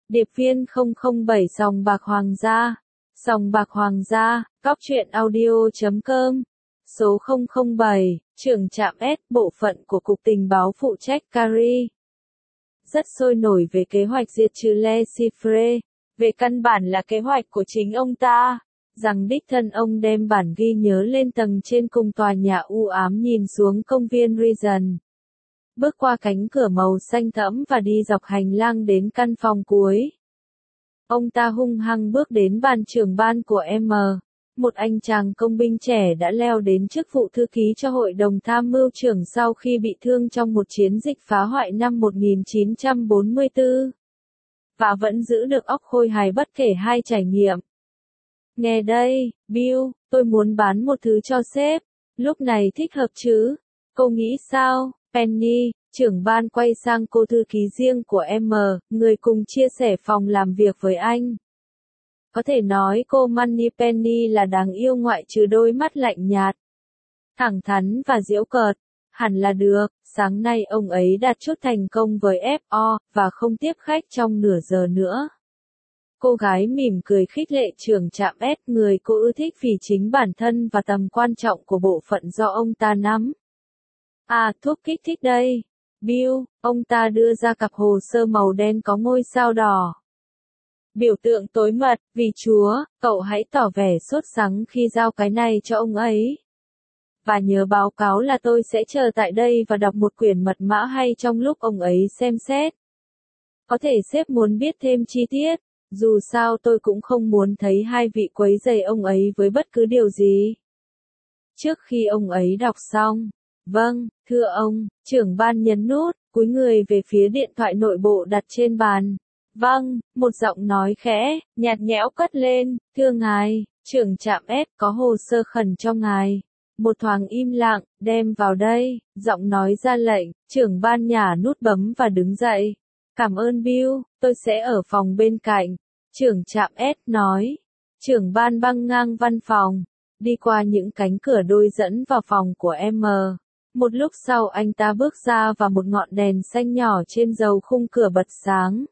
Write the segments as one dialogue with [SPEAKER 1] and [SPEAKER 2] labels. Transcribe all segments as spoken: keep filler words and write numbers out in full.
[SPEAKER 1] Điệp viên không không bảy Sòng Bạc Hoàng gia. Sòng Bạc Hoàng gia, cóc truyện audio chấm com. Số không không bảy, trưởng trạm S, bộ phận của Cục Tình báo phụ trách Cari. Rất sôi nổi về kế hoạch diệt trừ Le Chiffre. Về căn bản là kế hoạch của chính ông ta, rằng đích thân ông đem bản ghi nhớ lên tầng trên cùng tòa nhà u ám nhìn xuống công viên Regent. Bước qua cánh cửa màu xanh thẫm và đi dọc hành lang đến căn phòng cuối. Ông ta hung hăng bước đến bàn trưởng ban của M, một anh chàng công binh trẻ đã leo đến chức vụ thư ký cho Hội đồng Tham mưu trưởng sau khi bị thương trong một chiến dịch phá hoại năm một nghìn chín trăm bốn mươi tư. Và vẫn giữ được óc khôi hài bất kể hai trải nghiệm. Nghe đây, Bill, tôi muốn bán một thứ cho sếp. Lúc này thích hợp chứ? Cô nghĩ sao, Penny? Trưởng ban quay sang cô thư ký riêng của M, người cùng chia sẻ phòng làm việc với anh. Có thể nói cô Moneypenny là đáng yêu ngoại trừ đôi mắt lạnh nhạt, thẳng thắn và giễu cợt. Hẳn là được, sáng nay ông ấy đạt chốt thành công với ép o, và không tiếp khách trong nửa giờ nữa. Cô gái mỉm cười khích lệ trưởng trạm S, người cô ưa thích vì chính bản thân và tầm quan trọng của bộ phận do ông ta nắm. À, thuốc kích thích đây. Bill, ông ta đưa ra cặp hồ sơ màu đen có ngôi sao đỏ. Biểu tượng tối mật, vì Chúa, cậu hãy tỏ vẻ sốt sắng khi giao cái này cho ông ấy. Và nhớ báo cáo là tôi sẽ chờ tại đây và đọc một quyển mật mã hay trong lúc ông ấy xem xét. Có thể sếp muốn biết thêm chi tiết, dù sao tôi cũng không muốn thấy hai vị quấy rầy ông ấy với bất cứ điều gì. Trước khi ông ấy đọc xong, vâng, thưa ông, trưởng ban nhấn nút, cúi người về phía điện thoại nội bộ đặt trên bàn. Vâng, một giọng nói khẽ, nhạt nhẽo cất lên, thưa ngài, trưởng trạm S, có hồ sơ khẩn cho ngài. Một thoáng im lặng, đem vào đây, giọng nói ra lệnh, trưởng ban nhả nút bấm và đứng dậy. Cảm ơn Bill, tôi sẽ ở phòng bên cạnh. Trưởng trạm S nói. Trưởng ban băng ngang văn phòng, đi qua những cánh cửa đôi dẫn vào phòng của M. Một lúc sau anh ta bước ra và một ngọn đèn xanh nhỏ trên dầu khung cửa bật sáng.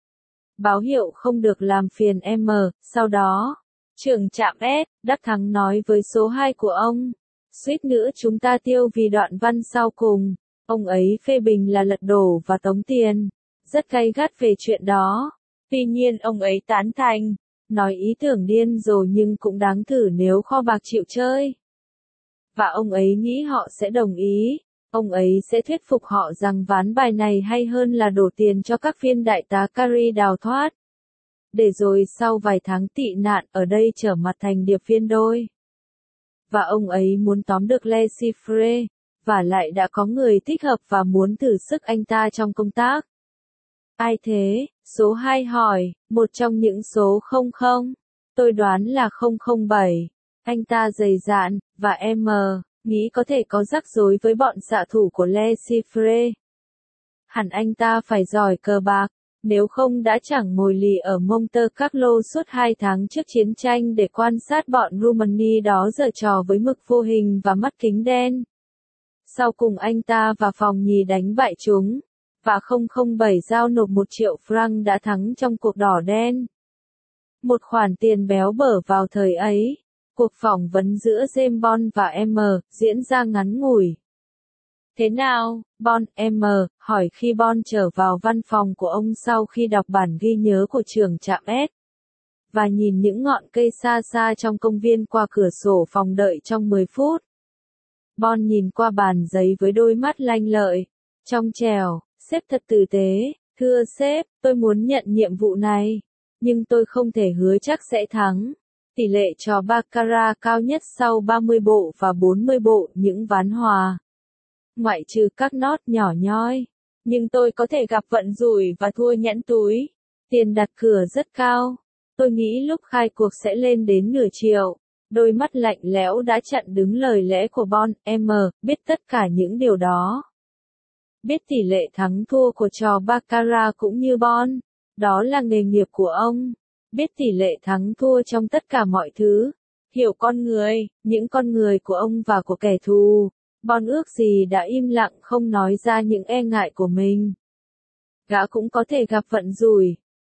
[SPEAKER 1] Báo hiệu không được làm phiền M, sau đó, trưởng trạm S, đắc thắng nói với số hai của ông. Suýt nữa chúng ta tiêu vì đoạn văn sau cùng. Ông ấy phê bình là lật đổ và tống tiền. Rất gay gắt về chuyện đó. Tuy nhiên ông ấy tán thành. Nói ý tưởng điên rồ nhưng cũng đáng thử nếu kho bạc chịu chơi. Và ông ấy nghĩ họ sẽ đồng ý. Ông ấy sẽ thuyết phục họ rằng ván bài này hay hơn là đổ tiền cho các viên đại tá Cari đào thoát. Để rồi sau vài tháng tị nạn ở đây trở mặt thành điệp viên đôi. Và ông ấy muốn tóm được Le Chiffre, và lại đã có người thích hợp và muốn thử sức anh ta trong công tác. Ai thế? Số hai hỏi, một trong những số không không. Tôi đoán là không không bảy. Anh ta dày dạn, và M, nghĩ có thể có rắc rối với bọn xạ thủ của Le Chiffre. Hẳn anh ta phải giỏi cờ bạc, nếu không đã chẳng ngồi lì ở Monte Carlo suốt hai tháng trước chiến tranh để quan sát bọn Rumani đó giở trò với mực vô hình và mắt kính đen. Sau cùng anh ta và phòng nhì đánh bại chúng, và không không bảy giao nộp một triệu franc đã thắng trong cuộc đỏ đen. Một khoản tiền béo bở vào thời ấy. Cuộc phỏng vấn giữa James Bond và M diễn ra ngắn ngủi. Thế nào, Bond? M hỏi khi Bond trở vào văn phòng của ông sau khi đọc bản ghi nhớ của trưởng trạm S. Và nhìn những ngọn cây xa xa trong công viên qua cửa sổ phòng đợi trong mười phút. Bond nhìn qua bàn giấy với đôi mắt lanh lợi, trong trẻo, sếp thật tử tế, thưa sếp, tôi muốn nhận nhiệm vụ này, nhưng tôi không thể hứa chắc sẽ thắng. Tỷ lệ trò baccarat cao nhất sau ba mươi bộ và bốn mươi bộ những ván hòa. Ngoại trừ các nót nhỏ nhoi. Nhưng tôi có thể gặp vận rủi và thua nhẫn túi. Tiền đặt cược rất cao. Tôi nghĩ lúc khai cuộc sẽ lên đến nửa triệu. Đôi mắt lạnh lẽo đã chặn đứng lời lẽ của Bond. M biết tất cả những điều đó. Biết tỷ lệ thắng thua của trò baccarat cũng như Bond. Đó là nghề nghiệp của ông. Biết tỷ lệ thắng thua trong tất cả mọi thứ. Hiểu con người, những con người của ông và của kẻ thù. Bond ước gì đã im lặng không nói ra những e ngại của mình. Gã cũng có thể gặp vận rủi.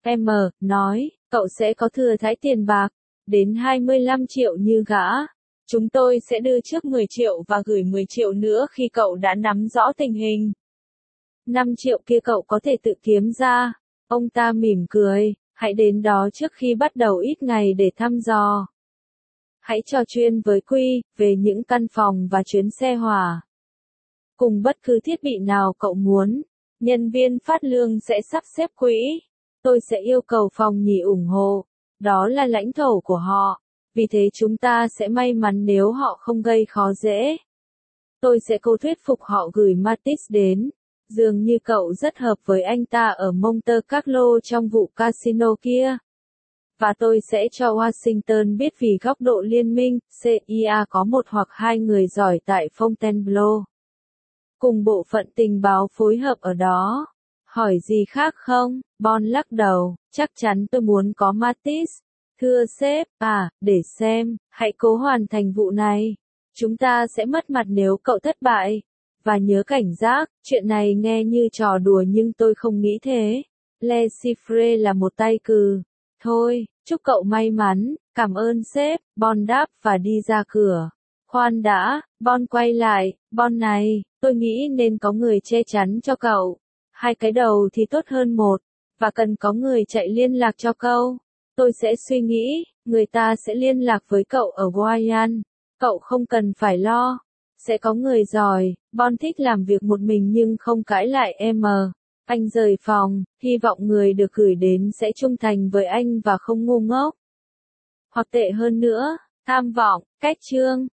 [SPEAKER 1] M, nói, cậu sẽ có thừa thãi tiền bạc, đến hai mươi lăm triệu như gã. Chúng tôi sẽ đưa trước mười triệu và gửi mười triệu nữa khi cậu đã nắm rõ tình hình. năm triệu kia cậu có thể tự kiếm ra. Ông ta mỉm cười, hãy đến đó trước khi bắt đầu ít ngày để thăm dò. Hãy trò chuyện với Quy về những căn phòng và chuyến xe hỏa. Cùng bất cứ thiết bị nào cậu muốn, nhân viên phát lương sẽ sắp xếp quỹ. Tôi sẽ yêu cầu phòng nhì ủng hộ. Đó là lãnh thổ của họ. Vì thế chúng ta sẽ may mắn nếu họ không gây khó dễ. Tôi sẽ cố thuyết phục họ gửi Matisse đến. Dường như cậu rất hợp với anh ta ở Monte Carlo trong vụ casino kia. Và tôi sẽ cho Washington biết vì góc độ liên minh, xê i a có một hoặc hai người giỏi tại Fontainebleau. Cùng bộ phận tình báo phối hợp ở đó. Hỏi gì khác không? Bon lắc đầu, chắc chắn tôi muốn có Matisse. Thưa sếp, à, để xem, hãy cố hoàn thành vụ này. Chúng ta sẽ mất mặt nếu cậu thất bại. Và nhớ cảnh giác, chuyện này nghe như trò đùa nhưng tôi không nghĩ thế. Le Chiffre là một tay cừ. Thôi, chúc cậu may mắn, cảm ơn sếp, Bon đáp và đi ra cửa. Khoan đã, Bon quay lại, Bon này, tôi nghĩ nên có người che chắn cho cậu. Hai cái đầu thì tốt hơn một, và cần có người chạy liên lạc cho cậu. Tôi sẽ suy nghĩ, người ta sẽ liên lạc với cậu ở Guayan. Cậu không cần phải lo. Sẽ có người giỏi, Bon thích làm việc một mình nhưng không cãi lại em. Anh rời phòng, hy vọng người được gửi đến sẽ trung thành với anh và không ngu ngốc. Hoặc tệ hơn nữa, tham vọng, cách chương.